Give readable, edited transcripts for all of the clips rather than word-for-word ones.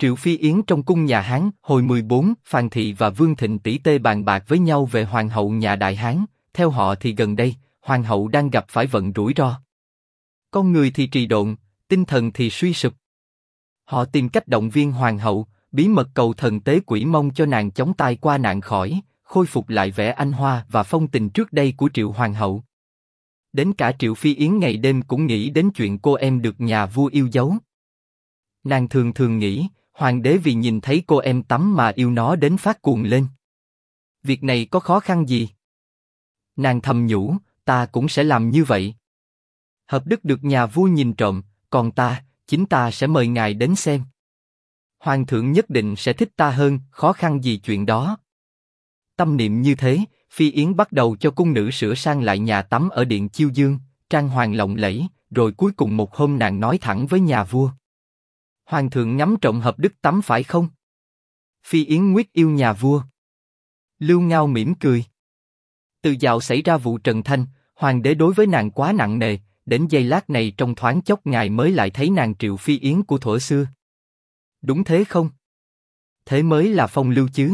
Triệu Phi Yến trong cung nhà Hán. Hồi 14, Phàn Thị và Vương Thịnh tỷ tê bàn bạc với nhau về hoàng hậu nhà Đại Hán. Theo họ thì gần đây, hoàng hậu đang gặp phải vận rủi ro. Con người thì trì độn, tinh thần thì suy sụp. Họ tìm cách động viên hoàng hậu, bí mật cầu thần tế quỷ mong cho nàng chống tai qua nạn khỏi, khôi phục lại vẻ anh hoa và phong tình trước đây của Triệu hoàng hậu. Đến cả Triệu Phi Yến ngày đêm cũng nghĩ đến chuyện cô em được nhà vua yêu dấu. Nàng thường thường nghĩ, hoàng đế vì nhìn thấy cô em tắm mà yêu nó đến phát cuồng lên. Việc này có khó khăn gì? Nàng thầm nhủ, ta cũng sẽ làm như vậy. Hợp đức được nhà vua nhìn trộm, còn ta, chính ta sẽ mời ngài đến xem. Hoàng thượng nhất định sẽ thích ta hơn, khó khăn gì chuyện đó. Tâm niệm như thế, Phi Yến bắt đầu cho cung nữ sửa sang lại nhà tắm ở điện Chiêu Dương, trang hoàng lộng lẫy, rồi cuối cùng một hôm nàng nói thẳng với nhà vua. Hoàng thượng ngắm trộm Hợp đức tắm phải không? Phi Yến nguyết yêu nhà vua. Lưu Ngao mỉm cười. Từ dạo xảy ra vụ Trần Thanh, hoàng đế đối với nàng quá nặng nề, đến giây lát này trong thoáng chốc ngài mới lại thấy nàng Triệu Phi Yến của thuở xưa. Đúng thế không? Thế mới là phong lưu chứ.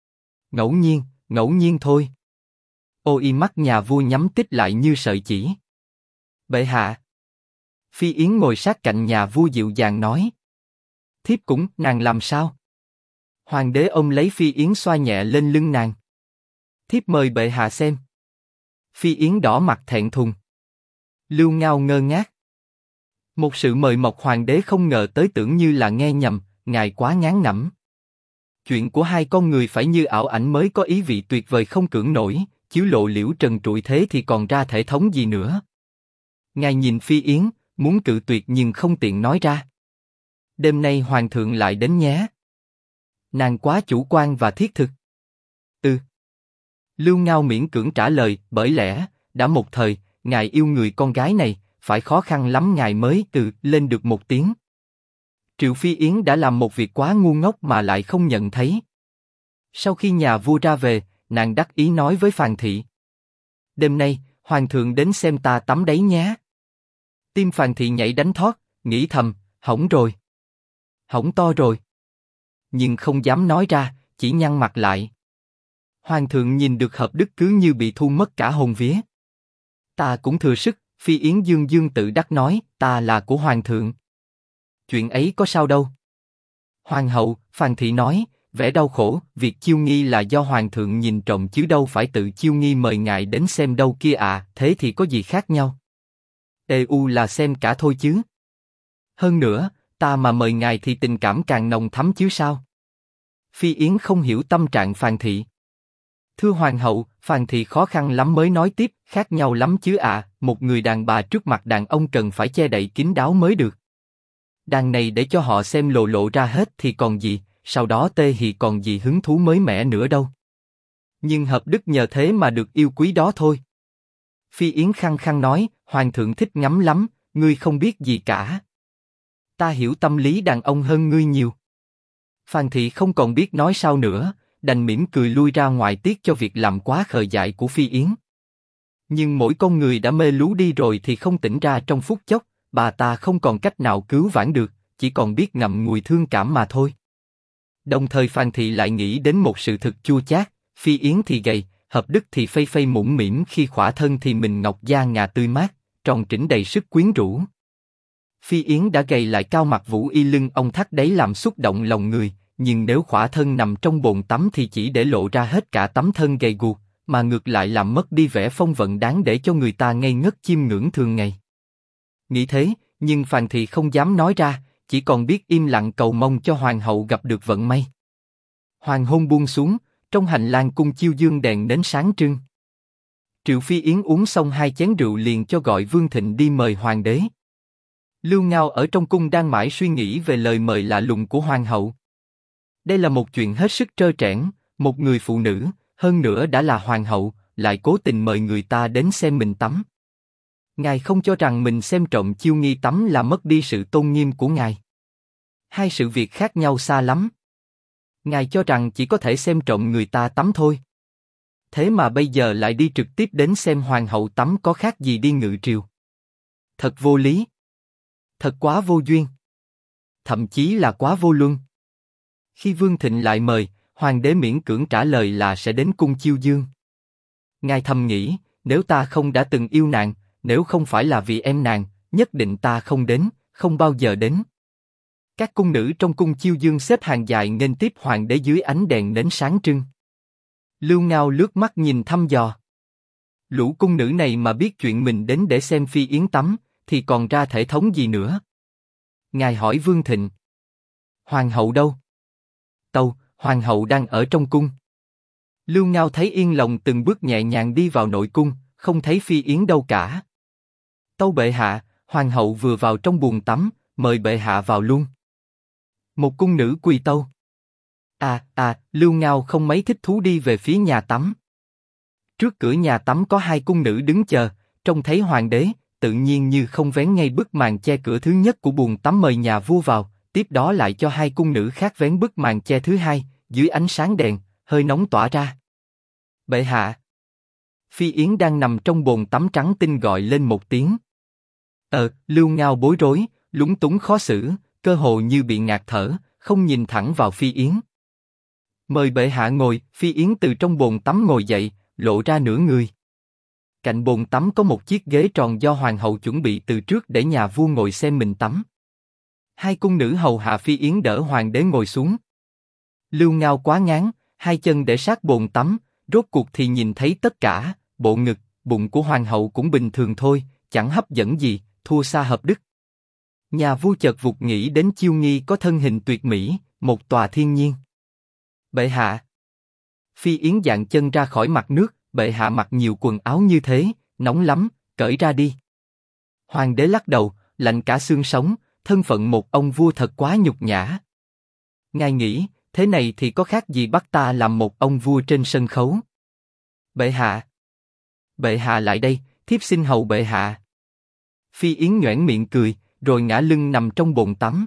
Ngẫu nhiên thôi. Ôi mắt nhà vua nhắm tít lại như sợi chỉ. Bệ hạ. Phi Yến ngồi sát cạnh nhà vua dịu dàng nói. Thiếp cũng, nàng làm sao? Hoàng đế ôm lấy Phi Yến xoa nhẹ lên lưng nàng. Thiếp mời bệ hạ xem. Phi Yến đỏ mặt thẹn thùng. Lưu Ngao ngơ ngác. Một sự mời mọc hoàng đế không ngờ tới tưởng như là nghe nhầm, ngài quá ngán ngẩm. Chuyện của hai con người phải như ảo ảnh mới có ý vị tuyệt vời không cưỡng nổi, chiếu lộ liễu trần trụi thế thì còn ra thể thống gì nữa. Ngài nhìn Phi Yến, muốn cự tuyệt nhưng không tiện nói ra. Đêm nay hoàng thượng lại đến nhé. Nàng quá chủ quan và thiết thực. Lưu Ngao miễn cưỡng trả lời, bởi lẽ, đã một thời, ngài yêu người con gái này, phải khó khăn lắm ngài mới lên được một tiếng. Triệu Phi Yến đã làm một việc quá ngu ngốc mà lại không nhận thấy. Sau khi nhà vua ra về, nàng đắc ý nói với Phàn Thị. Đêm nay, hoàng thượng đến xem ta tắm đấy nhé. Tim Phàn Thị nhảy đánh thót, nghĩ thầm, hỏng rồi. Hỏng to rồi. Nhưng không dám nói ra, chỉ nhăn mặt lại. Hoàng thượng nhìn được Hợp đức cứ như bị thu mất cả hồn vía. Ta cũng thừa sức, Phi Yến dương dương tự đắc nói, ta là của hoàng thượng. Chuyện ấy có sao đâu. Hoàng hậu, Phàn Thị nói, vẻ đau khổ, việc chiêu nghi là do hoàng thượng nhìn trộm chứ đâu phải tự chiêu nghi mời ngài đến xem đâu kia à, thế thì có gì khác nhau. EU là xem cả thôi chứ. Hơn nữa, ta mà mời ngài thì tình cảm càng nồng thắm chứ sao. Phi Yến không hiểu tâm trạng Phàn Thị. Thưa hoàng hậu, Phàn Thị khó khăn lắm mới nói tiếp, khác nhau lắm chứ à, một người đàn bà trước mặt đàn ông cần phải che đậy kín đáo mới được. Đàn này để cho họ xem lộ lộ ra hết thì còn gì, sau đó tê thì còn gì hứng thú mới mẻ nữa đâu. Nhưng Hợp đức nhờ thế mà được yêu quý đó thôi. Phi Yến khăng khăng nói, hoàng thượng thích ngắm lắm, ngươi không biết gì cả. Ta hiểu tâm lý đàn ông hơn ngươi nhiều. Phàn Thị không còn biết nói sao nữa, đành mỉm cười lui ra ngoài tiếc cho việc làm quá khờ dại của Phi Yến. Nhưng mỗi con người đã mê lú đi rồi thì không tỉnh ra trong phút chốc, bà ta không còn cách nào cứu vãn được, chỉ còn biết ngậm ngùi thương cảm mà thôi. Đồng thời Phàn Thị lại nghĩ đến một sự thực chua chát, Phi Yến thì gầy, Hợp đức thì phây phây mũm mĩm khi khỏa thân thì mình ngọc da ngà tươi mát, tròn trĩnh đầy sức quyến rũ. Phi Yến đã gầy lại cao mặt vũ y lưng ông thắt đấy làm xúc động lòng người, nhưng nếu khỏa thân nằm trong bồn tắm thì chỉ để lộ ra hết cả tấm thân gầy guộc, mà ngược lại làm mất đi vẻ phong vận đáng để cho người ta ngây ngất chiêm ngưỡng thường ngày. Nghĩ thế, nhưng Phàn Thị không dám nói ra, chỉ còn biết im lặng cầu mong cho hoàng hậu gặp được vận may. Hoàng hôn buông xuống, trong hành lang cung Chiêu Dương đèn nến sáng trưng. Triệu Phi Yến uống xong 2 chén rượu liền cho gọi Vương Thịnh đi mời hoàng đế. Lưu Ngao ở trong cung đang mãi suy nghĩ về lời mời lạ lùng của hoàng hậu. Đây là một chuyện hết sức trơ trẽn, một người phụ nữ, hơn nữa đã là hoàng hậu, lại cố tình mời người ta đến xem mình tắm. Ngài không cho rằng mình xem trộm chiêu nghi tắm là mất đi sự tôn nghiêm của ngài. Hai sự việc khác nhau xa lắm. Ngài cho rằng chỉ có thể xem trộm người ta tắm thôi. Thế mà bây giờ lại đi trực tiếp đến xem hoàng hậu tắm có khác gì đi ngự triều. Thật vô lý. Thật quá vô duyên. Thậm chí là quá vô luân. Khi Vương Thịnh lại mời, hoàng đế miễn cưỡng trả lời là sẽ đến cung chiêu dương. Ngài thầm nghĩ, nếu ta không đã từng yêu nàng, nếu không phải là vì em nàng, nhất định ta không đến, không bao giờ đến. Các cung nữ trong cung chiêu dương xếp hàng dài nghênh tiếp hoàng đế dưới ánh đèn nến sáng trưng. Lưu Ngao lướt mắt nhìn thăm dò. Lũ cung nữ này mà biết chuyện mình đến để xem Phi Yến tắm, thì còn ra thể thống gì nữa. Ngài hỏi Vương Thịnh. Hoàng hậu đâu? Tâu, hoàng hậu đang ở trong cung. Lưu Ngao thấy yên lòng từng bước nhẹ nhàng đi vào nội cung, không thấy Phi Yến đâu cả. Tâu bệ hạ, hoàng hậu vừa vào trong buồng tắm, mời bệ hạ vào luôn. Một cung nữ quỳ tâu. Lưu Ngao không mấy thích thú đi về phía nhà tắm. Trước cửa nhà tắm có hai cung nữ đứng chờ, trông thấy hoàng đế, tự nhiên như không vén ngay bức màn che cửa thứ nhất của buồng tắm mời nhà vua vào, tiếp đó lại cho hai cung nữ khác vén bức màn che thứ hai, dưới ánh sáng đèn, hơi nóng tỏa ra. Bệ hạ. Phi Yến đang nằm trong bồn tắm trắng tinh gọi lên một tiếng. Lưu Ngao bối rối, lúng túng khó xử, cơ hồ như bị ngạt thở, không nhìn thẳng vào Phi Yến. Mời bệ hạ ngồi. Phi Yến từ trong bồn tắm ngồi dậy, lộ ra nửa người. Cạnh bồn tắm có một chiếc ghế tròn do hoàng hậu chuẩn bị từ trước để nhà vua ngồi xem mình tắm. Hai cung nữ hầu hạ Phi Yến đỡ hoàng đế ngồi xuống. Lưu Ngao quá ngán, hai chân để sát bồn tắm, rốt cuộc thì nhìn thấy tất cả, bộ ngực, bụng của hoàng hậu cũng bình thường thôi, chẳng hấp dẫn gì, thua xa hợp đức. Nhà vua chợt vụt nghĩ đến Chiêu Nghi có thân hình tuyệt mỹ, một tòa thiên nhiên. Bệ hạ. Phi Yến dạng chân ra khỏi mặt nước, bệ hạ mặc nhiều quần áo như thế, nóng lắm, cởi ra đi. Hoàng đế lắc đầu, lạnh cả xương sống, thân phận một ông vua thật quá nhục nhã. Ngài nghĩ, thế này thì có khác gì bắt ta làm một ông vua trên sân khấu? Bệ hạ. Bệ hạ lại đây, thiếp xin hầu bệ hạ. Phi Yến nhoẻn miệng cười, rồi ngã lưng nằm trong bồn tắm.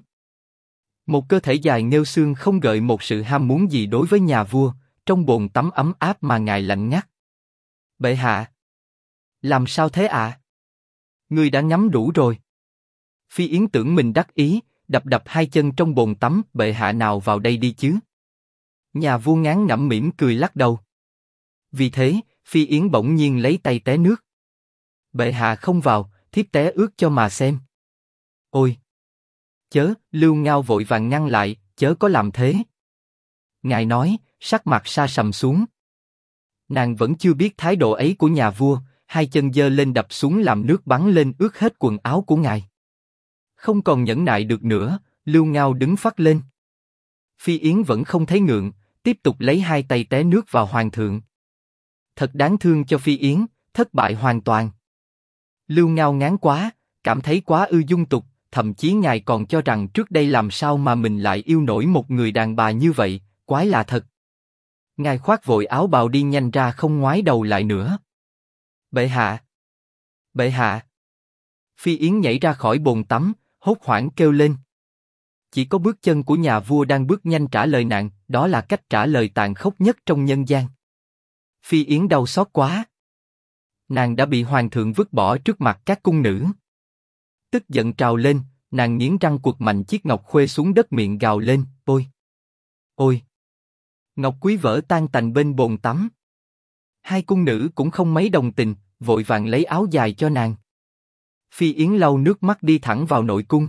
Một cơ thể dài nêu xương không gợi một sự ham muốn gì đối với nhà vua, trong bồn tắm ấm áp mà ngài lạnh ngắt. Bệ hạ. Làm sao thế ạ? Ngươi đã ngắm đủ rồi. Phi Yến tưởng mình đắc ý, đập đập hai chân trong bồn tắm, bệ hạ nào vào đây đi chứ? Nhà vua ngán ngẩm mỉm cười lắc đầu. Vì thế, Phi Yến bỗng nhiên lấy tay té nước. Bệ hạ không vào, thiếp té ướt cho mà xem. Ôi! Chớ, Lưu Ngao vội vàng ngăn lại, chớ có làm thế. Ngài nói, sắc mặt sa sầm xuống. Nàng vẫn chưa biết thái độ ấy của nhà vua, hai chân giơ lên đập xuống làm nước bắn lên ướt hết quần áo của ngài. Không còn nhẫn nại được nữa, Lưu Ngao đứng phắt lên. Phi Yến vẫn không thấy ngượng, tiếp tục lấy hai tay té nước vào hoàng thượng. Thật đáng thương cho Phi Yến, thất bại hoàn toàn. Lưu Ngao ngán quá, cảm thấy quá ư dung tục, thậm chí ngài còn cho rằng trước đây làm sao mà mình lại yêu nổi một người đàn bà như vậy, quái lạ thật. Ngài khoác vội áo bào đi nhanh ra không ngoái đầu lại nữa. Bệ hạ! Bệ hạ! Phi Yến nhảy ra khỏi bồn tắm, hốt hoảng kêu lên. Chỉ có bước chân của nhà vua đang bước nhanh trả lời nàng, đó là cách trả lời tàn khốc nhất trong nhân gian. Phi Yến đau xót quá. Nàng đã bị hoàng thượng vứt bỏ trước mặt các cung nữ. Tức giận trào lên, nàng nghiến răng quật mạnh chiếc ngọc khuê xuống đất, miệng gào lên, ôi! Ôi! Ngọc quý vỡ tan tành bên bồn tắm. Hai cung nữ cũng không mấy đồng tình, vội vàng lấy áo dài cho nàng. Phi Yến lau nước mắt đi thẳng vào nội cung.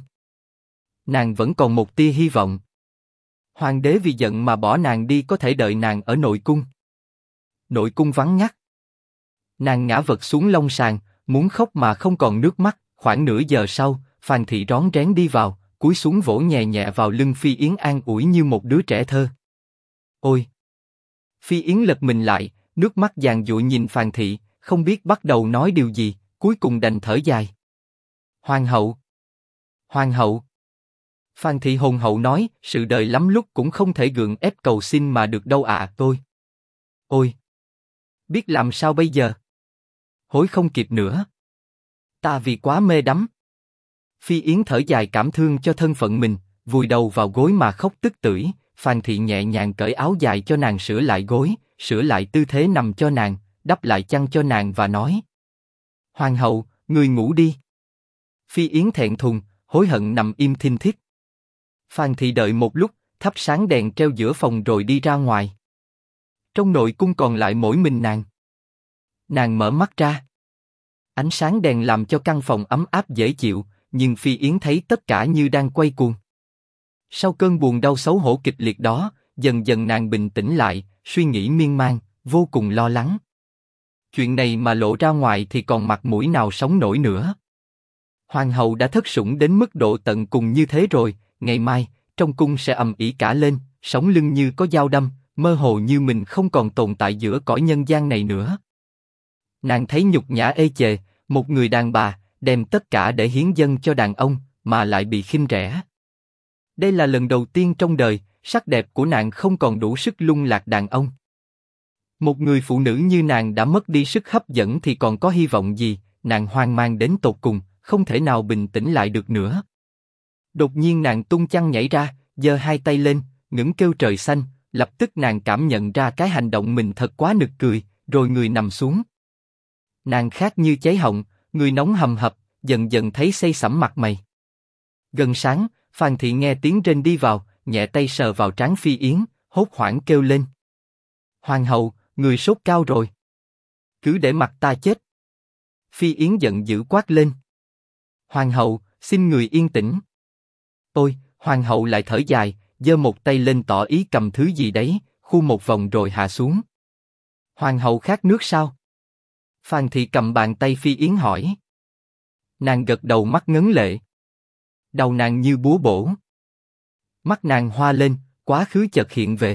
Nàng vẫn còn một tia hy vọng. Hoàng đế vì giận mà bỏ nàng đi, có thể đợi nàng ở nội cung. Nội cung vắng ngắt. Nàng ngã vật xuống long sàn, muốn khóc mà không còn nước mắt. Khoảng nửa giờ sau, Phàn Thị rón rén đi vào, cúi xuống vỗ nhẹ nhẹ vào lưng Phi Yến, an ủi như một đứa trẻ thơ. Ôi! Phi Yến lật mình lại, nước mắt giàn giụa nhìn Phàn Thị, không biết bắt đầu nói điều gì, cuối cùng đành thở dài. Hoàng hậu! Hoàng hậu! Phàn Thị hồn hậu nói, sự đời lắm lúc cũng không thể gượng ép cầu xin mà được đâu ạ. Tôi! Ôi! Biết làm sao bây giờ? Hối không kịp nữa. Ta vì quá mê đắm. Phi Yến thở dài cảm thương cho thân phận mình, vùi đầu vào gối mà khóc tức tưởi. Phàn Thị nhẹ nhàng cởi áo dài cho nàng, sửa lại gối, sửa lại tư thế nằm cho nàng, đắp lại chăn cho nàng và nói: Hoàng hậu, người ngủ đi. Phi Yến thẹn thùng, hối hận nằm im thinh thít. Phàn Thị đợi một lúc, thắp sáng đèn treo giữa phòng rồi đi ra ngoài. Trong nội cung còn lại mỗi mình nàng. Nàng mở mắt ra. Ánh sáng đèn làm cho căn phòng ấm áp dễ chịu, nhưng Phi Yến thấy tất cả như đang quay cuồng. Sau cơn buồn đau xấu hổ kịch liệt đó, dần dần nàng bình tĩnh lại, suy nghĩ miên man, vô cùng lo lắng. Chuyện này mà lộ ra ngoài thì còn mặt mũi nào sống nổi nữa. Hoàng hậu đã thất sủng đến mức độ tận cùng như thế rồi, ngày mai, trong cung sẽ ầm ĩ cả lên, sống lưng như có dao đâm, mơ hồ như mình không còn tồn tại giữa cõi nhân gian này nữa. Nàng thấy nhục nhã ê chề, một người đàn bà, đem tất cả để hiến dâng cho đàn ông, mà lại bị khinh rẻ. Đây là lần đầu tiên trong đời, sắc đẹp của nàng không còn đủ sức lung lạc đàn ông. Một người phụ nữ như nàng đã mất đi sức hấp dẫn thì còn có hy vọng gì? Nàng hoang mang đến tột cùng, không thể nào bình tĩnh lại được nữa. Đột nhiên nàng tung chăn nhảy ra, giơ hai tay lên, ngẩng kêu trời xanh. Lập tức nàng cảm nhận ra cái hành động mình thật quá nực cười, rồi người nằm xuống. Nàng khát như cháy họng, người nóng hầm hập, dần dần thấy xây sẩm mặt mày. Gần sáng, Phan Thị nghe tiếng rên đi vào, nhẹ tay sờ vào trán Phi Yến, hốt hoảng kêu lên: Hoàng hậu, người sốt cao rồi. Cứ để mặc ta chết. Phi Yến giận dữ quát lên: Hoàng hậu, xin người yên tĩnh. Ôi, Hoàng hậu lại thở dài, giơ một tay lên tỏ ý cầm thứ gì đấy, khu một vòng rồi hạ xuống. Hoàng hậu khát nước sao? Phan Thị cầm bàn tay Phi Yến hỏi. Nàng gật đầu, mắt ngấn lệ. Đầu nàng như búa bổ. Mắt nàng hoa lên, quá khứ chợt hiện về.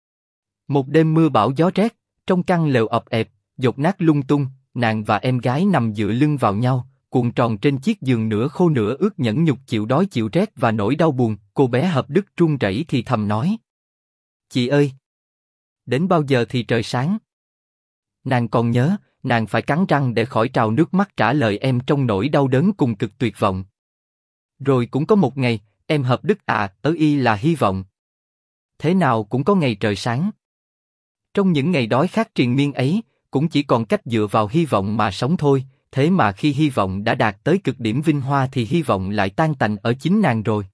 Một đêm mưa bão gió rét, trong căn lều ập ẹp, dột nát lung tung, nàng và em gái nằm dựa lưng vào nhau, cuộn tròn trên chiếc giường nửa khô nửa ướt, nhẫn nhục chịu đói chịu rét và nỗi đau buồn. Cô bé Hợp Đức run rẩy thì thầm nói: Chị ơi, đến bao giờ thì trời sáng? Nàng còn nhớ, nàng phải cắn răng để khỏi trào nước mắt trả lời em trong nỗi đau đớn cùng cực tuyệt vọng. Rồi cũng có một ngày, em Hợp Đức ớ y là hy vọng. Thế nào cũng có ngày trời sáng. Trong những ngày đói khát triền miên ấy, cũng chỉ còn cách dựa vào hy vọng mà sống thôi. Thế mà khi hy vọng đã đạt tới cực điểm vinh hoa thì hy vọng lại tan tành ở chính nàng rồi.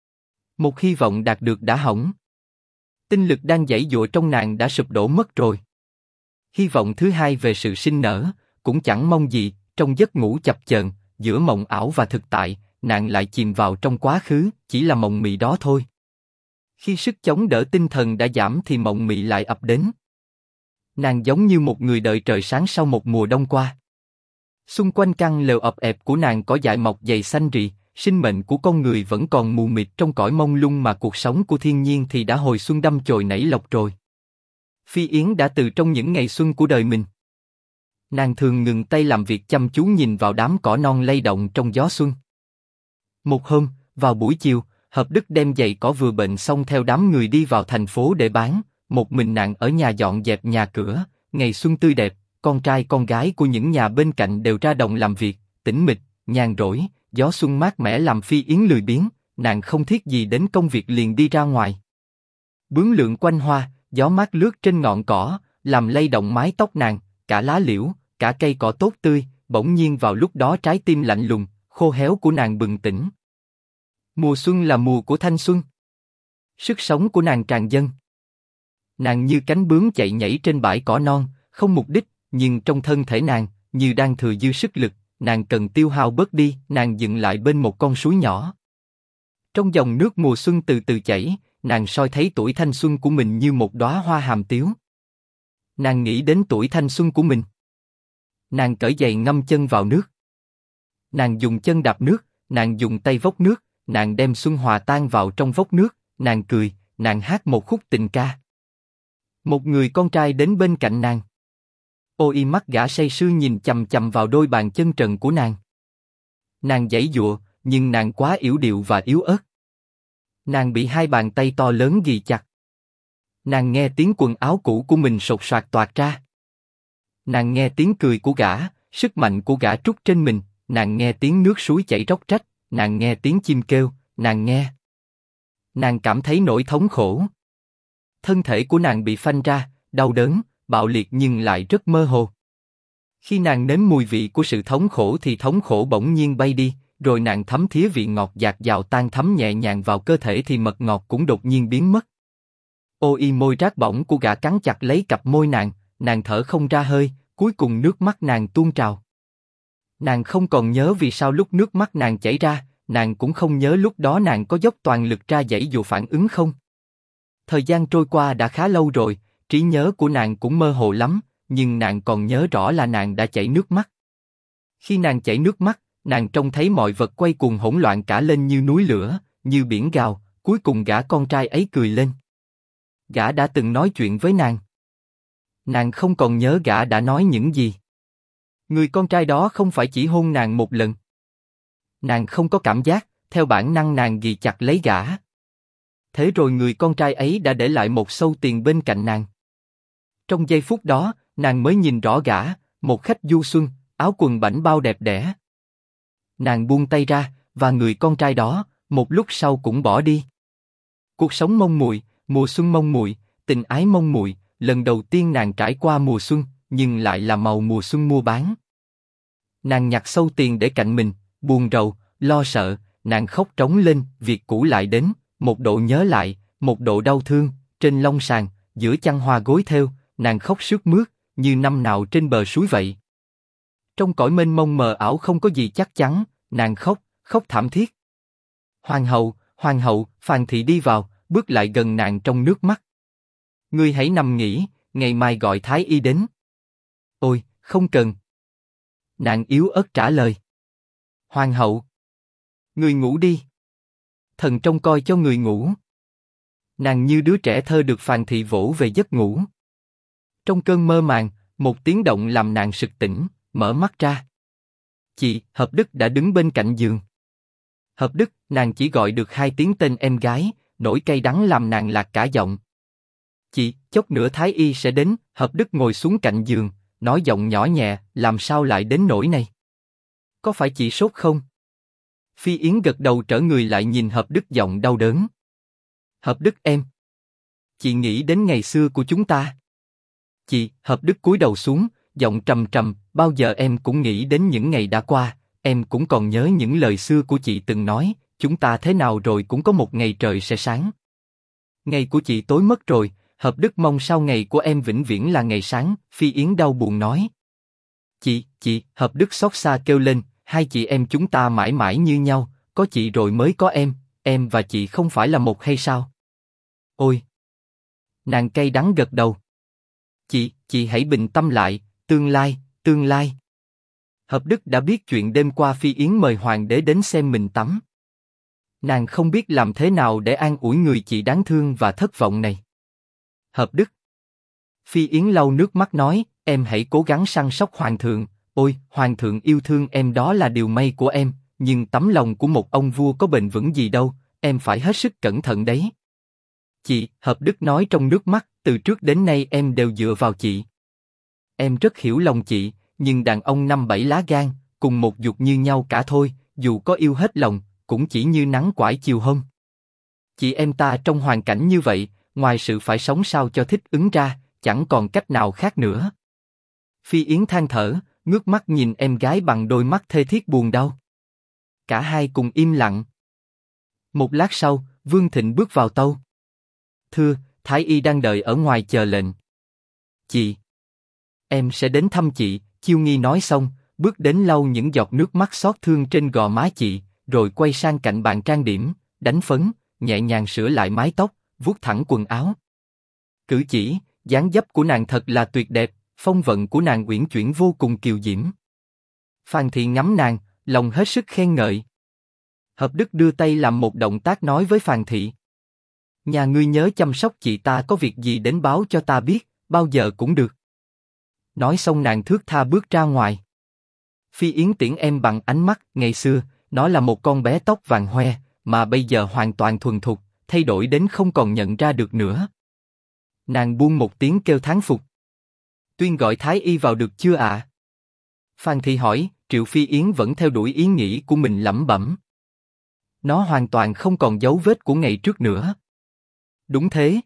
Một hy vọng đạt được đã hỏng. Tinh lực đang giãy giụa trong nàng đã sụp đổ mất rồi. Hy vọng thứ hai về sự sinh nở, cũng chẳng mong gì. Trong giấc ngủ chập chờn, giữa mộng ảo và thực tại, nàng lại chìm vào trong quá khứ, chỉ là mộng mị đó thôi. Khi sức chống đỡ tinh thần đã giảm thì mộng mị lại ập đến. Nàng giống như một người đợi trời sáng sau một mùa đông qua. Xung quanh căn lều ập ẹp của nàng có dại mọc dày xanh rì, sinh mệnh của con người vẫn còn mù mịt trong cõi mông lung mà cuộc sống của thiên nhiên thì đã hồi xuân đâm chồi nảy lộc rồi. Phi Yến đã từ trong những ngày xuân của đời mình. Nàng thường ngừng tay làm việc chăm chú nhìn vào đám cỏ non lay động trong gió xuân. Một hôm, vào buổi chiều, Hợp Đức đem giày cỏ vừa bệnh xong theo đám người đi vào thành phố để bán, một mình nàng ở nhà dọn dẹp nhà cửa. Ngày xuân tươi đẹp, con trai con gái của những nhà bên cạnh đều ra đồng làm việc, tĩnh mịch, nhàn rỗi, gió xuân mát mẻ làm Phi Yến lười biếng, nàng không thiết gì đến công việc liền đi ra ngoài. Bướm lượn quanh hoa, gió mát lướt trên ngọn cỏ, làm lay động mái tóc nàng, cả lá liễu, cả cây cỏ tốt tươi, bỗng nhiên vào lúc đó trái tim lạnh lùng, khô héo của nàng bừng tỉnh. Mùa xuân là mùa của thanh xuân. Sức sống của nàng tràn dâng. Nàng như cánh bướm chạy nhảy trên bãi cỏ non, không mục đích, nhưng trong thân thể nàng, như đang thừa dư sức lực, nàng cần tiêu hao bớt đi. Nàng dừng lại bên một con suối nhỏ. Trong dòng nước mùa xuân từ từ chảy, nàng soi thấy tuổi thanh xuân của mình như một đóa hoa hàm tiếu. Nàng nghĩ đến tuổi thanh xuân của mình. Nàng cởi giày ngâm chân vào nước. Nàng dùng chân đạp nước, nàng dùng tay vốc nước, nàng đem xuân hòa tan vào trong vốc nước, nàng cười, nàng hát một khúc tình ca. Một người con trai đến bên cạnh nàng. Ôi mắt gã say sưa nhìn chằm chằm vào đôi bàn chân trần của nàng. Nàng giãy giụa, nhưng nàng quá yểu điệu và yếu ớt. Nàng bị hai bàn tay to lớn ghì chặt. Nàng nghe tiếng quần áo cũ của mình sột soạt toạc ra. Nàng nghe tiếng cười của gã, sức mạnh của gã trút trên mình. Nàng nghe tiếng nước suối chảy róc rách. Nàng nghe tiếng chim kêu, nàng nghe. Nàng cảm thấy nỗi thống khổ. Thân thể của nàng bị phanh ra, đau đớn, bạo liệt nhưng lại rất mơ hồ. Khi nàng nếm mùi vị của sự thống khổ thì thống khổ bỗng nhiên bay đi, rồi nàng thấm thía vị ngọt dạt dào tan thấm nhẹ nhàng vào cơ thể thì mật ngọt cũng đột nhiên biến mất. Ôi môi rát bỏng của gã cắn chặt lấy cặp môi nàng thở không ra hơi, cuối cùng nước mắt nàng tuôn trào. Nàng không còn nhớ vì sao lúc nước mắt nàng chảy ra, nàng cũng không nhớ lúc đó nàng có dốc toàn lực ra giãy dụ phản ứng không. Thời gian trôi qua đã khá lâu rồi, trí nhớ của nàng cũng mơ hồ lắm, nhưng nàng còn nhớ rõ là nàng đã chảy nước mắt. Khi nàng chảy nước mắt, nàng trông thấy mọi vật quay cuồng hỗn loạn cả lên như núi lửa, như biển gào, cuối cùng gã con trai ấy cười lên. Gã đã từng nói chuyện với nàng. Nàng không còn nhớ gã đã nói những gì. Người con trai đó không phải chỉ hôn nàng một lần. Nàng không có cảm giác, theo bản năng nàng ghì chặt lấy gã. Thế rồi người con trai ấy đã để lại một xâu tiền bên cạnh nàng. Trong giây phút đó, nàng mới nhìn rõ gã, một khách du xuân, áo quần bảnh bao đẹp đẽ. Nàng buông tay ra, và người con trai đó, một lúc sau cũng bỏ đi. Cuộc sống mong muội, mùa xuân mong muội, tình ái mong muội, lần đầu tiên nàng trải qua mùa xuân, nhưng lại là màu mùa xuân mua bán. Nàng nhặt xâu tiền để cạnh mình, buồn rầu, lo sợ, nàng khóc trống lên, việc cũ lại đến, một độ nhớ lại, một độ đau thương, trên lông sàn, giữa chăn hoa gối thêu, nàng khóc sướt mướt, như năm nào trên bờ suối vậy. Trong cõi mênh mông mờ ảo không có gì chắc chắn, nàng khóc, khóc thảm thiết. Hoàng hậu, Phàn Thị đi vào, bước lại gần nàng trong nước mắt. Ngươi hãy nằm nghỉ, ngày mai gọi thái y đến. Ôi, không cần. Nàng yếu ớt trả lời. Hoàng hậu, ngươi ngủ đi. Thần trông coi cho người ngủ. Nàng như đứa trẻ thơ được Phàn Thị vỗ về giấc ngủ. Trong cơn mơ màng, một tiếng động làm nàng sực tỉnh, mở mắt ra. Chị, Hợp Đức đã đứng bên cạnh giường. Hợp Đức, nàng chỉ gọi được 2 tiếng tên em gái, nỗi cay đắng làm nàng lạc cả giọng. Chị, chốc nữa thái y sẽ đến. Hợp Đức ngồi xuống cạnh giường, nói giọng nhỏ nhẹ, làm sao lại đến nỗi này? Có phải chị sốt không? Phi Yến gật đầu trở người lại nhìn Hợp Đức giọng đau đớn. Hợp Đức em. Chị nghĩ đến ngày xưa của chúng ta. Chị, Hợp Đức cúi đầu xuống, giọng trầm trầm, bao giờ em cũng nghĩ đến những ngày đã qua, em cũng còn nhớ những lời xưa của chị từng nói, chúng ta thế nào rồi cũng có một ngày trời sẽ sáng. Ngày của chị tối mất rồi, Hợp Đức mong sao ngày của em vĩnh viễn là ngày sáng, Phi Yến đau buồn nói. Chị, Hợp Đức xót xa kêu lên, hai chị em chúng ta mãi mãi như nhau, có chị rồi mới có em và chị không phải là một hay sao? Ôi! Nàng cay đắng gật đầu. Chị hãy bình tâm lại, tương lai. Hợp Đức đã biết chuyện đêm qua Phi Yến mời hoàng đế đến xem mình tắm. Nàng không biết làm thế nào để an ủi người chị đáng thương và thất vọng này. Hợp Đức. Phi Yến lau nước mắt nói, em hãy cố gắng săn sóc hoàng thượng, ôi, hoàng thượng yêu thương em đó là điều may của em, nhưng tấm lòng của một ông vua có bền vững gì đâu, em phải hết sức cẩn thận đấy. Chị, Hợp Đức nói trong nước mắt, từ trước đến nay em đều dựa vào chị. Em rất hiểu lòng chị, nhưng đàn ông 5-7 lá gan, cùng một dục như nhau cả thôi, dù có yêu hết lòng, cũng chỉ như nắng quải chiều hôm. Chị em ta trong hoàn cảnh như vậy, ngoài sự phải sống sao cho thích ứng ra, chẳng còn cách nào khác nữa. Phi Yến than thở, ngước mắt nhìn em gái bằng đôi mắt thê thiết buồn đau. Cả hai cùng im lặng. Một lát sau, Vương Thịnh bước vào tâu. Thưa, Thái y đang đợi ở ngoài chờ lệnh. Chị. Em sẽ đến thăm chị, Chiêu Nghi nói xong, bước đến lau những giọt nước mắt xót thương trên gò má chị, rồi quay sang cạnh bàn trang điểm, đánh phấn, nhẹ nhàng sửa lại mái tóc, vuốt thẳng quần áo. Cử chỉ, dáng dấp của nàng thật là tuyệt đẹp, phong vận của nàng uyển chuyển vô cùng kiều diễm. Phàn Thị ngắm nàng, lòng hết sức khen ngợi. Hợp Đức đưa tay làm một động tác nói với Phàn Thị. Nhà ngươi nhớ chăm sóc chị ta, có việc gì đến báo cho ta biết, bao giờ cũng được. Nói xong nàng thướt tha bước ra ngoài. Phi Yến tiễn em bằng ánh mắt, ngày xưa, nó là một con bé tóc vàng hoe, mà bây giờ hoàn toàn thuần thục, thay đổi đến không còn nhận ra được nữa. Nàng buông một tiếng kêu thán phục. Tuyên gọi Thái y vào được chưa ạ? Phàn Thị hỏi, Triệu Phi Yến vẫn theo đuổi ý nghĩ của mình lẩm bẩm. Nó hoàn toàn không còn dấu vết của ngày trước nữa. Đúng thế.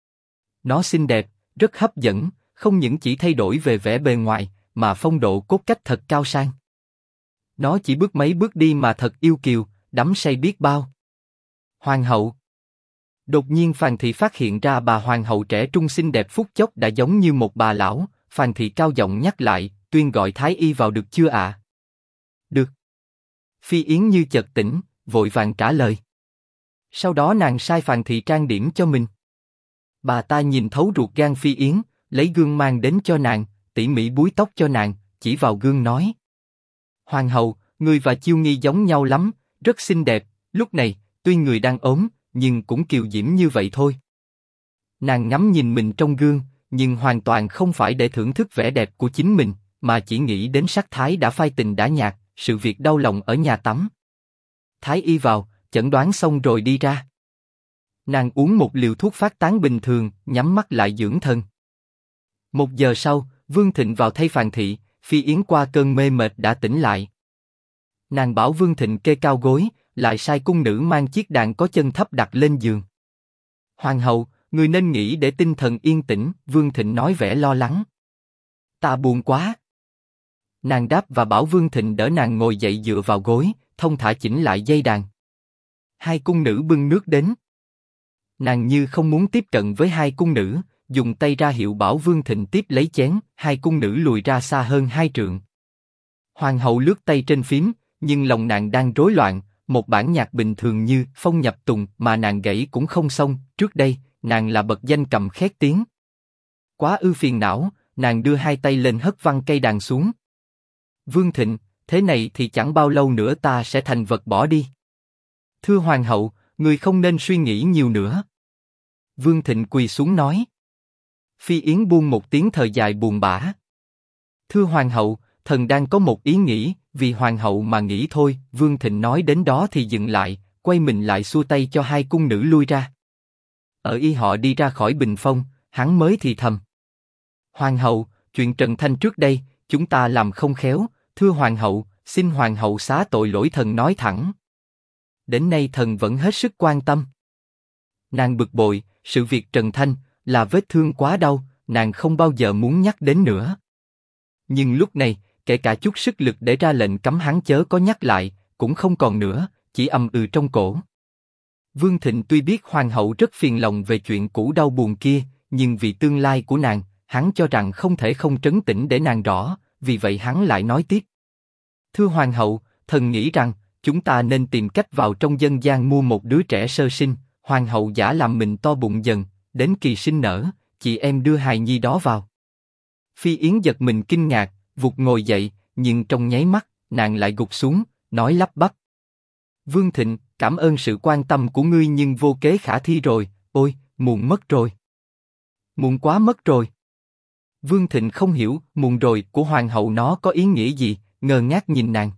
Nó xinh đẹp, rất hấp dẫn, không những chỉ thay đổi về vẻ bề ngoài, mà phong độ cốt cách thật cao sang. Nó chỉ bước mấy bước đi mà thật yêu kiều, đắm say biết bao. Hoàng hậu. Đột nhiên Phàn Thị phát hiện ra bà hoàng hậu trẻ trung xinh đẹp phút chốc đã giống như một bà lão. Phàn Thị cao giọng nhắc lại, tuyên gọi thái y vào được chưa ạ? Được. Phi Yến như chợt tỉnh, vội vàng trả lời. Sau đó nàng sai Phàn Thị trang điểm cho mình. Bà ta nhìn thấu ruột gan Phi Yến, lấy gương mang đến cho nàng, tỉ mỉ búi tóc cho nàng, chỉ vào gương nói: Hoàng hậu, người và Chiêu Nghi giống nhau lắm, rất xinh đẹp. Lúc này, tuy người đang ốm, nhưng cũng kiều diễm như vậy thôi. Nàng ngắm nhìn mình trong gương, nhưng hoàn toàn không phải để thưởng thức vẻ đẹp của chính mình, mà chỉ nghĩ đến sắc thái đã phai tình đã nhạt, sự việc đau lòng ở nhà tắm. Thái y vào, chẩn đoán xong rồi đi ra. Nàng uống một liều thuốc phát tán bình thường, nhắm mắt lại dưỡng thân. 1 giờ sau, Vương Thịnh vào thay Phàn Thị. Phi Yến qua cơn mê mệt đã tỉnh lại. Nàng bảo Vương Thịnh kê cao gối, lại sai cung nữ mang chiếc đàn có chân thấp đặt lên giường. Hoàng hậu, người nên nghĩ để tinh thần yên tĩnh. Vương Thịnh nói vẻ lo lắng. Ta buồn quá. Nàng đáp và bảo Vương Thịnh đỡ nàng ngồi dậy dựa vào gối, thông thả chỉnh lại dây đàn. Hai cung nữ bưng nước đến. Nàng như không muốn tiếp cận với hai cung nữ, dùng tay ra hiệu bảo Vương Thịnh tiếp lấy chén. Hai cung nữ lùi ra xa hơn 2 trượng. Hoàng hậu lướt tay trên phím, nhưng lòng nàng đang rối loạn. Một bản nhạc bình thường như Phong Nhập Tùng mà nàng gãy cũng không xong. Trước đây, nàng là bậc danh cầm khét tiếng. Quá ư phiền não, nàng đưa hai tay lên hất văng cây đàn xuống. Vương Thịnh, thế này thì chẳng bao lâu nữa ta sẽ thành vật bỏ đi. Thưa Hoàng hậu, người không nên suy nghĩ nhiều nữa. Vương Thịnh quỳ xuống nói. Phi Yến buông một tiếng thở dài buồn bã. Thưa Hoàng hậu, thần đang có một ý nghĩ, vì Hoàng hậu mà nghĩ thôi. Vương Thịnh nói đến đó thì dừng lại, quay mình lại xua tay cho hai cung nữ lui ra. Ở y họ đi ra khỏi bình phong, hắn mới thì thầm. Hoàng hậu, chuyện Trần Thanh trước đây, chúng ta làm không khéo. Thưa Hoàng hậu, xin Hoàng hậu xá tội lỗi, thần nói thẳng. Đến nay thần vẫn hết sức quan tâm. Nàng bực bội, sự việc Trần Thanh là vết thương quá đau, nàng không bao giờ muốn nhắc đến nữa. Nhưng lúc này, kể cả chút sức lực để ra lệnh cấm hắn chớ có nhắc lại, cũng không còn nữa, chỉ ầm trong cổ. Vương Thịnh tuy biết Hoàng hậu rất phiền lòng về chuyện cũ đau buồn kia, nhưng vì tương lai của nàng, hắn cho rằng không thể không trấn tĩnh để nàng rõ, vì vậy hắn lại nói tiếp. Thưa Hoàng hậu, thần nghĩ rằng, chúng ta nên tìm cách vào trong dân gian mua một đứa trẻ sơ sinh. Hoàng hậu giả làm mình to bụng dần, đến kỳ sinh nở, chị em đưa hài nhi đó vào. Phi Yến giật mình kinh ngạc, vụt ngồi dậy, nhưng trong nháy mắt, nàng lại gục xuống, nói lắp bắp. Vương Thịnh, cảm ơn sự quan tâm của ngươi nhưng vô kế khả thi rồi. Ôi, muộn mất rồi. Muộn quá mất rồi. Vương Thịnh không hiểu muộn rồi của Hoàng hậu nó có ý nghĩa gì, ngơ ngác nhìn nàng.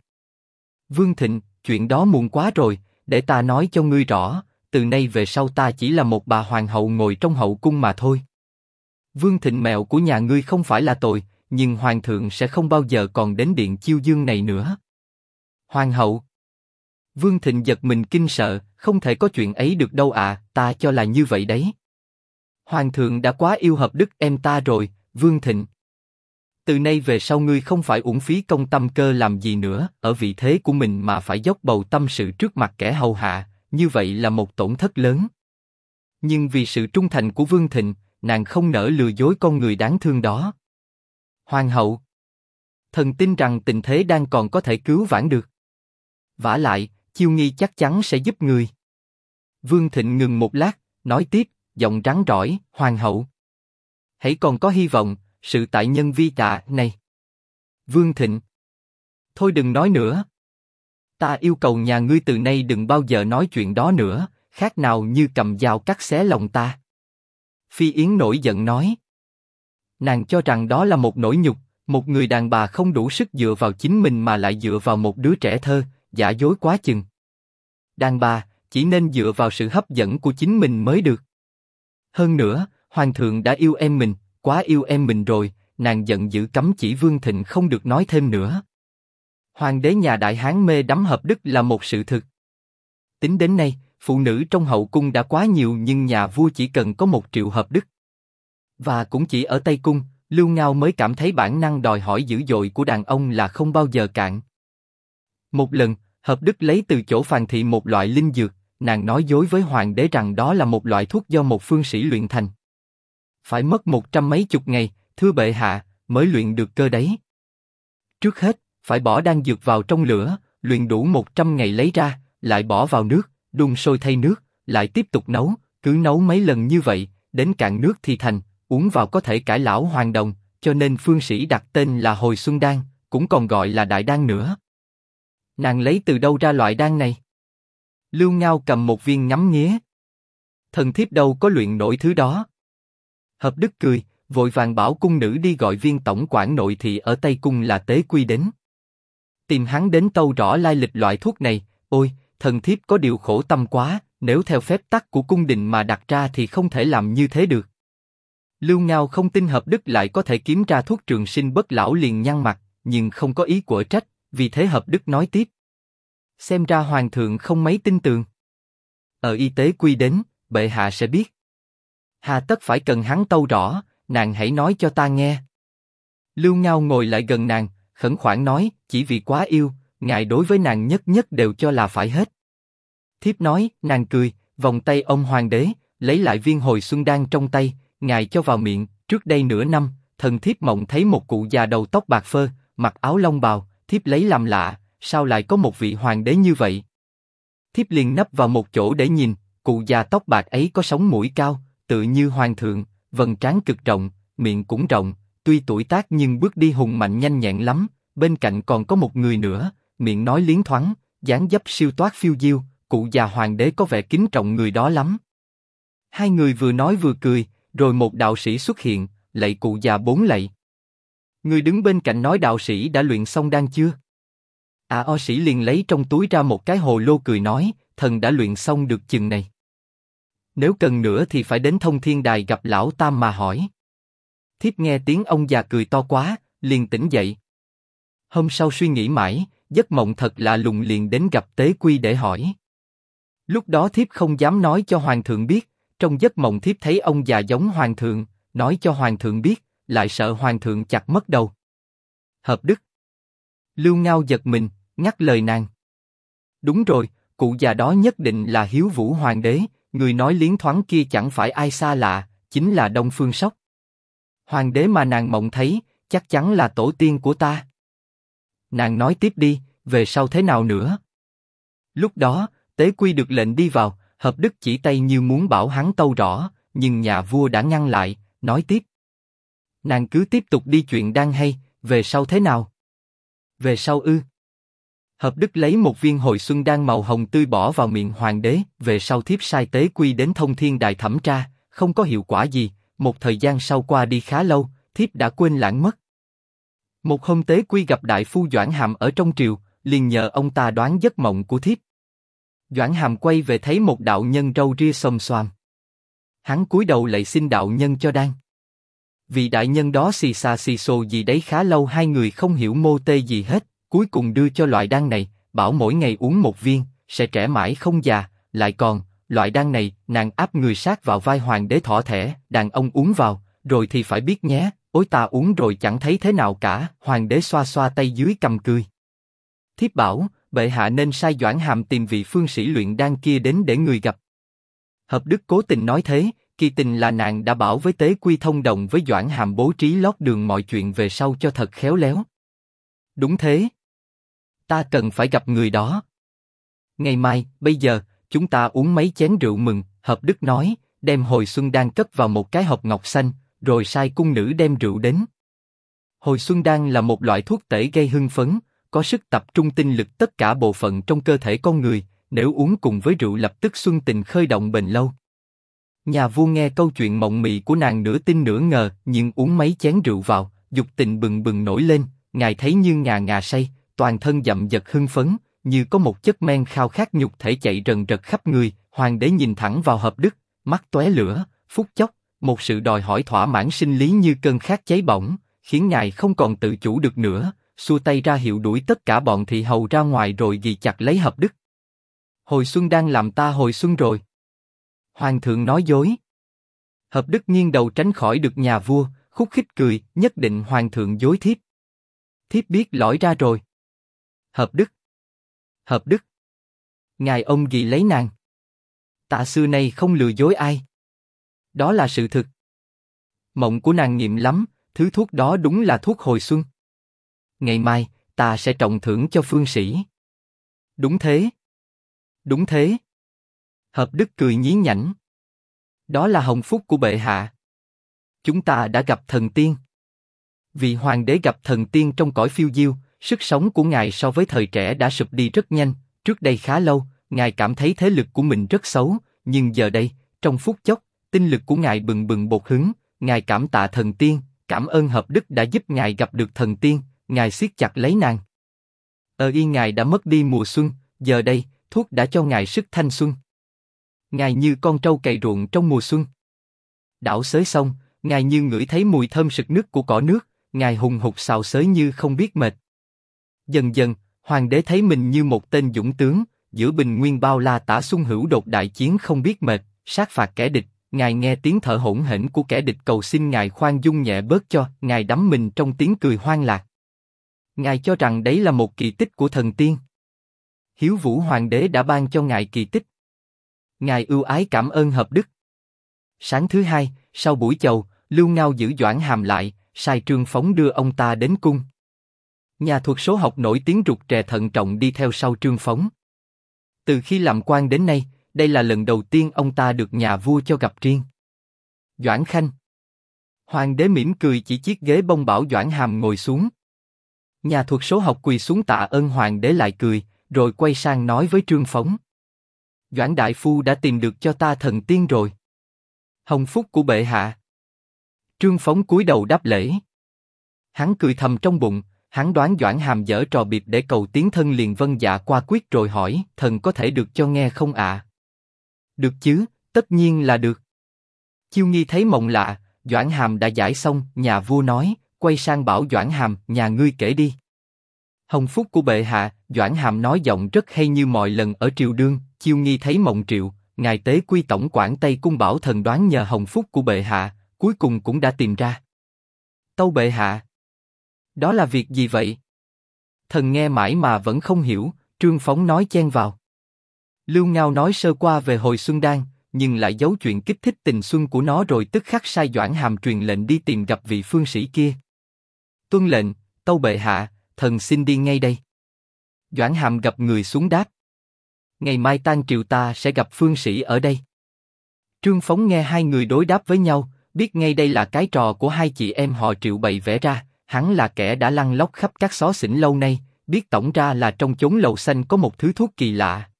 Vương Thịnh, chuyện đó muộn quá rồi, để ta nói cho ngươi rõ. Từ nay về sau ta chỉ là một bà hoàng hậu ngồi trong hậu cung mà thôi. Vương Thịnh, mẹo của nhà ngươi không phải là tội, nhưng hoàng thượng sẽ không bao giờ còn đến điện chiêu dương này nữa. Hoàng hậu. Vương Thịnh giật mình kinh sợ, không thể có chuyện ấy được đâu ạ, ta cho là như vậy đấy. Hoàng thượng đã quá yêu hợp đức em ta rồi, Vương Thịnh. Từ nay về sau ngươi không phải uổng phí công tâm cơ làm gì nữa, ở vị thế của mình mà phải dốc bầu tâm sự trước mặt kẻ hầu hạ, như vậy là một tổn thất lớn. Nhưng vì sự trung thành của Vương Thịnh, nàng không nỡ lừa dối con người đáng thương đó. Hoàng hậu. Thần tin rằng tình thế đang còn có thể cứu vãn được. Vả lại, Chiêu Nghi chắc chắn sẽ giúp người. Vương Thịnh ngừng một lát, nói tiếp, giọng rắn rỏi, Hoàng hậu. Hãy còn có hy vọng, sự tại nhân vi tạ này. Vương Thịnh. Thôi đừng nói nữa. Ta yêu cầu nhà ngươi từ nay đừng bao giờ nói chuyện đó nữa, khác nào như cầm dao cắt xé lòng ta. Phi Yến nổi giận nói. Nàng cho rằng đó là một nỗi nhục, một người đàn bà không đủ sức dựa vào chính mình mà lại dựa vào một đứa trẻ thơ, giả dối quá chừng. Đàn bà chỉ nên dựa vào sự hấp dẫn của chính mình mới được. Hơn nữa, Hoàng thượng đã yêu em mình, quá yêu em mình rồi, nàng giận dữ cấm chỉ Vương Thịnh không được nói thêm nữa. Hoàng đế nhà Đại Hán mê đắm hợp đức là một sự thực. Tính đến nay, phụ nữ trong hậu cung đã quá nhiều nhưng nhà vua chỉ cần có 1 triệu hợp đức. Và cũng chỉ ở Tây Cung, Lưu Ngao mới cảm thấy bản năng đòi hỏi dữ dội của đàn ông là không bao giờ cạn. Một lần, Hợp Đức lấy từ chỗ Phàn Thị một loại linh dược, nàng nói dối với hoàng đế rằng đó là một loại thuốc do một phương sĩ luyện thành. Phải mất 100 mấy chục ngày, thưa bệ hạ, mới luyện được cơ đấy. Trước hết, phải bỏ đan dược vào trong lửa, luyện đủ 100 ngày lấy ra, lại bỏ vào nước, đun sôi thay nước, lại tiếp tục nấu, cứ nấu mấy lần như vậy, đến cạn nước thì thành, uống vào có thể cải lão hoàn đồng, cho nên phương sĩ đặt tên là Hồi Xuân Đan, cũng còn gọi là Đại Đan nữa. Nàng lấy từ đâu ra loại đan này? Lưu Ngao cầm một viên ngắm nghía. Thần thiếp đâu có luyện nổi thứ đó. Hợp Đức cười, vội vàng bảo cung nữ đi gọi viên tổng quản nội thị ở Tây Cung là Tế Quy đến. Tìm hắn đến tâu rõ lai lịch loại thuốc này. Ôi, thần thiếp có điều khổ tâm quá, nếu theo phép tắc của cung đình mà đặt ra thì không thể làm như thế được. Lưu Ngao không tin Hợp Đức lại có thể kiếm ra thuốc trường sinh bất lão, liền nhăn mặt, nhưng không có ý quở trách, vì thế Hợp Đức nói tiếp. Xem ra hoàng thượng không mấy tin tưởng. Ở y tế quy đến, bệ hạ sẽ biết. Hà tất phải cần hắn tâu rõ, nàng hãy nói cho ta nghe. Lưu Ngao ngồi lại gần nàng, khẩn khoản nói, chỉ vì quá yêu, ngài đối với nàng nhất nhất đều cho là phải hết. Thiếp nói, nàng cười, vòng tay ông hoàng đế, lấy lại viên Hồi Xuân Đan trong tay, ngài cho vào miệng. Trước đây nửa năm, thần thiếp mộng thấy một cụ già đầu tóc bạc phơ, mặc áo long bào, thiếp lấy làm lạ, sao lại có một vị hoàng đế như vậy? Thiếp liền nấp vào một chỗ để nhìn, cụ già tóc bạc ấy có sống mũi cao, tự như hoàng thượng, vầng trán cực rộng, miệng cũng rộng, tuy tuổi tác nhưng bước đi hùng mạnh nhanh nhẹn lắm. Bên cạnh còn có một người nữa, miệng nói liến thoáng, dáng dấp siêu toát phiêu diêu, cụ già hoàng đế có vẻ kính trọng người đó lắm. Hai người vừa nói vừa cười, rồi một đạo sĩ xuất hiện, lạy cụ già 4 lạy. Người đứng bên cạnh nói đạo sĩ đã luyện xong đan chưa? O sĩ liền lấy trong túi ra một cái hồ lô cười nói, thần đã luyện xong được chừng này. Nếu cần nữa thì phải đến Thông Thiên Đài gặp lão tam mà hỏi. Thiếp nghe tiếng ông già cười to quá, liền tỉnh dậy. Hôm sau suy nghĩ mãi, giấc mộng thật lạ lùng, liền đến gặp Tế Quy để hỏi. Lúc đó thiếp không dám nói cho hoàng thượng biết, trong giấc mộng thiếp thấy ông già giống hoàng thượng, nói cho hoàng thượng biết, lại sợ hoàng thượng chặt mất đầu. Hợp Đức. Lưu Ngao giật mình, ngắt lời nàng. Đúng rồi, cụ già đó nhất định là Hiếu Vũ hoàng đế, người nói liến thoáng kia chẳng phải ai xa lạ, chính là Đông Phương Sóc. Hoàng đế mà nàng mộng thấy, chắc chắn là tổ tiên của ta. Nàng nói tiếp đi, về sau thế nào nữa? Lúc đó, Tế Quy được lệnh đi vào, Hợp Đức chỉ tay như muốn bảo hắn tâu rõ, nhưng nhà vua đã ngăn lại, nói tiếp. Nàng cứ tiếp tục đi chuyện đang hay, về sau thế nào? Về sau ư? Hợp Đức lấy một viên Hồi Xuân Đan màu hồng tươi bỏ vào miệng hoàng đế, về sau thiếp sai Tế Quy đến Thông Thiên Đài thẩm tra, không có hiệu quả gì, một thời gian sau qua đi khá lâu, thiếp đã quên lãng mất. Một hôm Tế Quy gặp đại phu Doãn Hàm ở trong triều, liền nhờ ông ta đoán giấc mộng của thiếp. Doãn Hàm quay về thấy một đạo nhân râu ria xồm xoàm. Hắn cúi đầu lạy xin đạo nhân cho đan. Vị đại nhân đó xì xà xì xồ gì đấy khá lâu, hai người không hiểu mô tê gì hết, cuối cùng đưa cho loại đan này, bảo mỗi ngày uống một viên, sẽ trẻ mãi không già, lại còn, loại đan này, nàng áp người sát vào vai hoàng đế thỏ thẻ, đàn ông uống vào, rồi thì phải biết nhé, ối ta uống rồi chẳng thấy thế nào cả, hoàng đế xoa xoa tay dưới cầm cười. Thiếp bảo, bệ hạ nên sai Doãn Hàm tìm vị phương sĩ luyện đan kia đến để người gặp. Hợp Đức cố tình nói thế, kỳ tình là nàng đã bảo với Tế Quy thông đồng với Doãn Hàm bố trí lót đường mọi chuyện về sau cho thật khéo léo. Đúng thế. Ta cần phải gặp người đó. Ngày mai, bây giờ, chúng ta uống mấy chén rượu mừng, Hợp Đức nói, đem Hồi Xuân Đan cất vào một cái hộp ngọc xanh, rồi sai cung nữ đem rượu đến. Hồi Xuân Đan là một loại thuốc tể gây hưng phấn, có sức tập trung tinh lực tất cả bộ phận trong cơ thể con người, nếu uống cùng với rượu lập tức xuân tình khơi động bền lâu. Nhà vua nghe câu chuyện mộng mị của nàng nửa tin nửa ngờ, nhưng uống mấy chén rượu vào, dục tình bừng bừng nổi lên, ngài thấy như ngà ngà say, toàn thân dậm dật hưng phấn, như có một chất men khao khát nhục thể chạy rần rật khắp người. Hoàng đế nhìn thẳng vào Hợp Đức, mắt tóe lửa, phút chốc, một sự đòi hỏi thỏa mãn sinh lý như cơn khát cháy bỏng, khiến ngài không còn tự chủ được nữa, xua tay ra hiệu đuổi tất cả bọn thị hầu ra ngoài rồi ghì chặt lấy Hợp Đức. Hồi Xuân đang làm ta hồi xuân rồi. Hoàng thượng nói dối. Hợp Đức nghiêng đầu tránh khỏi được nhà vua, khúc khích cười, nhất định hoàng thượng dối thiếp. Thiếp biết lỗi ra rồi. Hợp Đức. Hợp đức. Ngài ông gì lấy nàng? Ta xưa nay không lừa dối ai. Đó là sự thực. Mộng của nàng nghiệm lắm, thứ thuốc đó đúng là thuốc hồi xuân. Ngày mai, ta sẽ trọng thưởng cho phương sĩ. Đúng thế. Đúng thế. Hợp đức cười nhí nhảnh. Đó là hồng phúc của bệ hạ. Chúng ta đã gặp thần tiên. Vị hoàng đế gặp thần tiên trong cõi phiêu diêu, sức sống của ngài so với thời trẻ đã sụp đi rất nhanh. Trước đây khá lâu, ngài cảm thấy thế lực của mình rất xấu, nhưng giờ đây, trong phút chốc, tinh lực của ngài bừng bừng bột hứng. Ngài cảm tạ thần tiên, cảm ơn hợp đức đã giúp ngài gặp được thần tiên. Ngài siết chặt lấy nàng. Ngài đã mất đi mùa xuân, giờ đây, thuốc đã cho ngài sức thanh xuân. Ngài như con trâu cày ruộng trong mùa xuân. Đảo xới xong, ngài như ngửi thấy mùi thơm sực nức của cỏ nước, ngài hùng hục xào xới như không biết mệt. Dần dần, hoàng đế thấy mình như một tên dũng tướng, giữa bình nguyên bao la tả xung hữu đột đại chiến không biết mệt, sát phạt kẻ địch. Ngài nghe tiếng thở hổn hển của kẻ địch cầu xin ngài khoan dung nhẹ bớt cho, ngài đắm mình trong tiếng cười hoang lạc. Ngài cho rằng đấy là một kỳ tích của thần tiên. Hiếu Vũ hoàng đế đã ban cho ngài kỳ tích. Ngài ưu ái cảm ơn hợp đức. Sáng thứ hai, sau buổi chầu, Lưu Ngao giữ Doãn Hàm lại, sai Trương Phóng đưa ông ta đến cung. Nhà thuật số học nổi tiếng rụt rè thận trọng đi theo sau Trương Phóng. Từ khi làm quan đến nay, đây là lần đầu tiên ông ta được nhà vua cho gặp riêng. Doãn Khanh. Hoàng đế mỉm cười chỉ chiếc ghế bông bảo Doãn Hàm ngồi xuống. Nhà thuật số học quỳ xuống tạ ơn hoàng đế lại cười, rồi quay sang nói với Trương Phóng. Doãn đại phu đã tìm được cho ta thần tiên rồi. Hồng phúc của bệ hạ. Trương Phóng cúi đầu đáp lễ. Hắn cười thầm trong bụng, hắn đoán Doãn Hàm giở trò bịp để cầu tiến thân liền vâng dạ qua quyết rồi hỏi, thần có thể được cho nghe không ạ? Được chứ, tất nhiên là được. Chiêu Nghi thấy mộng lạ, Doãn Hàm đã giải xong, nhà vua nói, quay sang bảo Doãn Hàm, nhà ngươi kể đi. Hồng phúc của bệ hạ, Doãn Hàm nói giọng rất hay như mọi lần ở triều đương. Chiêu Nghi thấy mộng triệu, ngài tế quy tổng quản Tây cung bảo thần đoán nhờ hồng phúc của bệ hạ, cuối cùng cũng đã tìm ra. Tâu bệ hạ. Đó là việc gì vậy? Thần nghe mãi mà vẫn không hiểu. Trương Phóng nói chen vào. Lưu Ngao nói sơ qua về hồi xuân đan, nhưng lại giấu chuyện kích thích tình xuân của nó rồi tức khắc sai Doãn Hàm truyền lệnh đi tìm gặp vị phương sĩ kia. Tuân lệnh, tâu bệ hạ, thần xin đi ngay đây. Doãn Hàm gập người xuống đáp. Ngày mai tang triều ta sẽ gặp phương sĩ ở đây. Trương Phóng nghe hai người đối đáp với nhau, biết ngay đây là cái trò của hai chị em họ Triệu bày vẽ ra. Hắn là kẻ đã lăn lóc khắp các xó xỉnh lâu nay, biết tổng ra là trong chốn lầu xanh có một thứ thuốc kỳ lạ.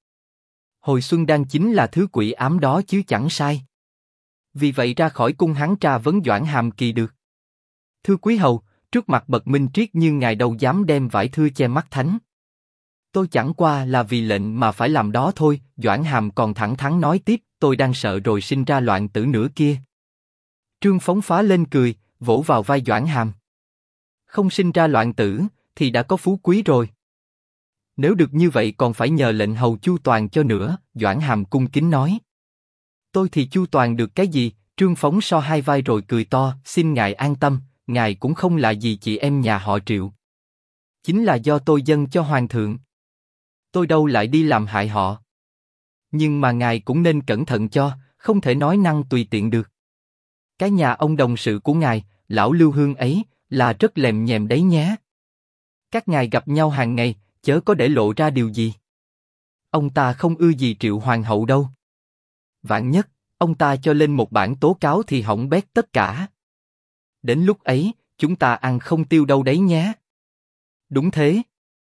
Hồi xuân đan chính là thứ quỷ ám đó chứ chẳng sai. Vì vậy ra khỏi cung hắn tra vấn Doãn Hàm kỳ được. Thưa quý hầu, trước mặt bậc minh triết như ngài đâu dám đem vải thưa che mắt thánh. Tôi chẳng qua là vì lệnh mà phải làm đó thôi. Doãn Hàm còn thẳng thắn nói tiếp, tôi đang sợ rồi sinh ra loạn tử nữa kia. Trương Phóng phá lên cười, vỗ vào vai Doãn Hàm. Không sinh ra loạn tử, thì đã có phú quý rồi. Nếu được như vậy còn phải nhờ lệnh hầu chu toàn cho nữa. Doãn Hàm cung kính nói. Tôi thì chu toàn được cái gì? Trương Phóng so hai vai rồi cười to, xin ngài an tâm, ngài cũng không là gì chị em nhà họ Triệu. Chính là do tôi dâng cho hoàng thượng. Tôi đâu lại đi làm hại họ. Nhưng mà ngài cũng nên cẩn thận cho, không thể nói năng tùy tiện được. Cái nhà ông đồng sự của ngài, lão Lưu Hương ấy, là rất lèm nhèm đấy nhé. Các ngài gặp nhau hàng ngày, chớ có để lộ ra điều gì. Ông ta không ưa gì Triệu hoàng hậu đâu. Vạn nhất, ông ta cho lên một bản tố cáo thì hỏng bét tất cả. Đến lúc ấy, chúng ta ăn không tiêu đâu đấy nhé. Đúng thế.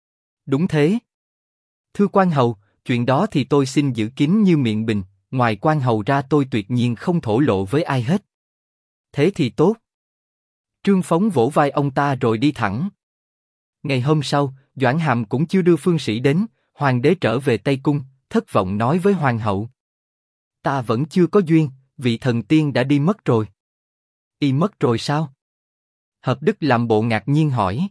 Đúng thế. Thưa quan hầu, chuyện đó thì tôi xin giữ kín như miệng bình, ngoài quan hầu ra tôi tuyệt nhiên không thổ lộ với ai hết. Thế thì tốt. Trương Phóng vỗ vai ông ta rồi đi thẳng. Ngày hôm sau, Doãn Hàm cũng chưa đưa phương sĩ đến, hoàng đế trở về Tây Cung, thất vọng nói với hoàng hậu. Ta vẫn chưa có duyên, vị thần tiên đã đi mất rồi. Y mất rồi sao? Hợp đức làm bộ ngạc nhiên hỏi.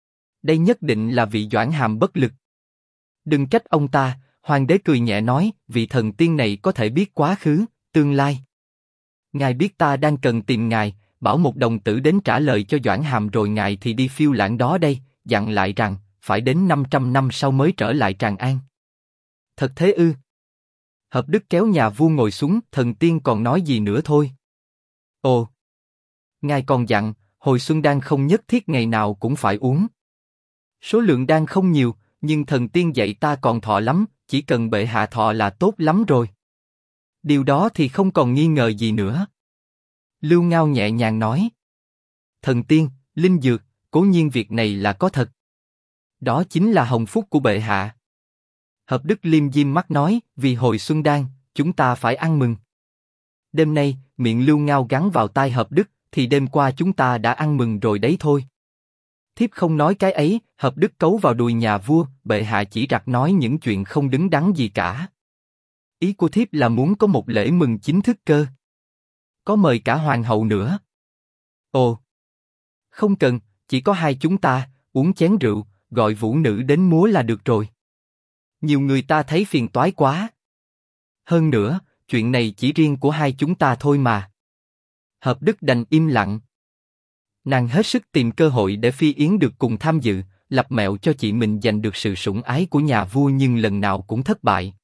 Đây nhất định là vị Doãn Hàm bất lực. Đừng trách ông ta, hoàng đế cười nhẹ nói, vị thần tiên này có thể biết quá khứ, tương lai. Ngài biết ta đang cần tìm ngài, bảo một đồng tử đến trả lời cho Doãn Hàm rồi ngài thì đi phiêu lãng đó đây, dặn lại rằng, phải đến 500 năm sau mới trở lại Tràng An. Thật thế ư? Hợp Đức kéo nhà vua ngồi xuống, thần tiên còn nói gì nữa thôi. Ồ! Ngài còn dặn, hồi xuân đan không nhất thiết ngày nào cũng phải uống. Số lượng đan không nhiều, nhưng thần tiên dạy ta còn thọ lắm, chỉ cần bệ hạ thọ là tốt lắm rồi. Điều đó thì không còn nghi ngờ gì nữa. Lưu Ngao nhẹ nhàng nói. Thần tiên, linh dược, cố nhiên việc này là có thật. Đó chính là hồng phúc của bệ hạ. Hợp Đức liêm diêm mắt nói, vì hồi xuân đan, chúng ta phải ăn mừng. Đêm nay, miệng Lưu Ngao gắn vào tai Hợp Đức, thì đêm qua chúng ta đã ăn mừng rồi đấy thôi. Thiếp không nói cái ấy, Hợp Đức cấu vào đùi nhà vua, bệ hạ chỉ rặt nói những chuyện không đứng đắn gì cả. Ý của thiếp là muốn có một lễ mừng chính thức cơ. Có mời cả hoàng hậu nữa. Ồ! Không cần, chỉ có hai chúng ta, uống chén rượu, gọi vũ nữ đến múa là được rồi. Nhiều người ta thấy phiền toái quá. Hơn nữa, chuyện này chỉ riêng của hai chúng ta thôi mà. Hợp Đức đành im lặng. Nàng hết sức tìm cơ hội để Phi Yến được cùng tham dự, lập mẹo cho chị mình giành được sự sủng ái của nhà vua nhưng lần nào cũng thất bại,